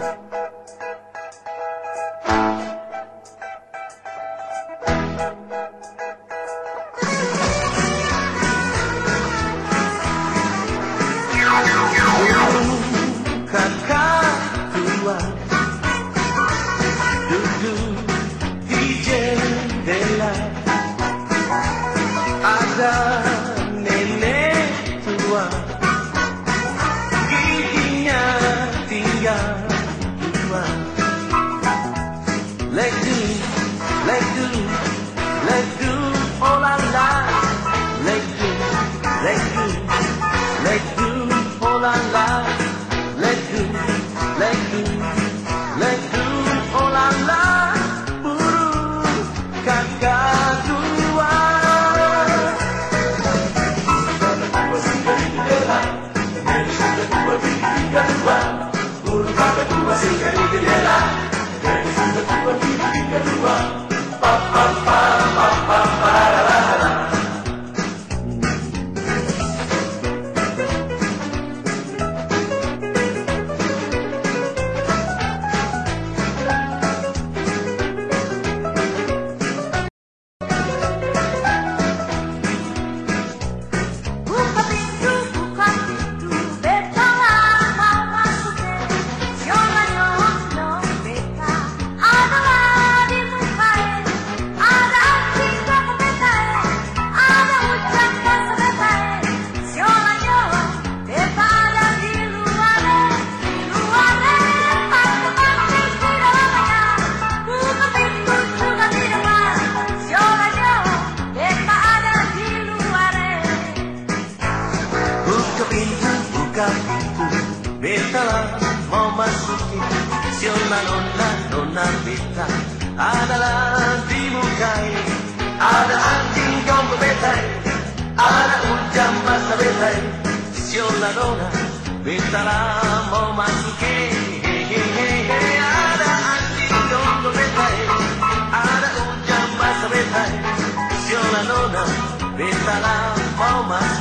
Kakak tua duduk di jendela, ada nenek tua, giginya tinggal dua. Legu, legu, legu, oh la la. Legu, legu, legu, oh la la. Legu, legu, legu, oh la la. Burung kakak tua. Burung kakak tua singgah di jendela. Nenek sudah tua gigi kedua. Pa pa pa pa pa pa la la la. Buka pintu, betalah mau masukin. Siona nona, nona beta adalah di mukai. Ada anjing jombo betai, ada ujang masa betai. Siona nona, betalah mau masukin. Ada anjing jombo betai, ada ujang masa betai. Siona nona, betalah mau masukin.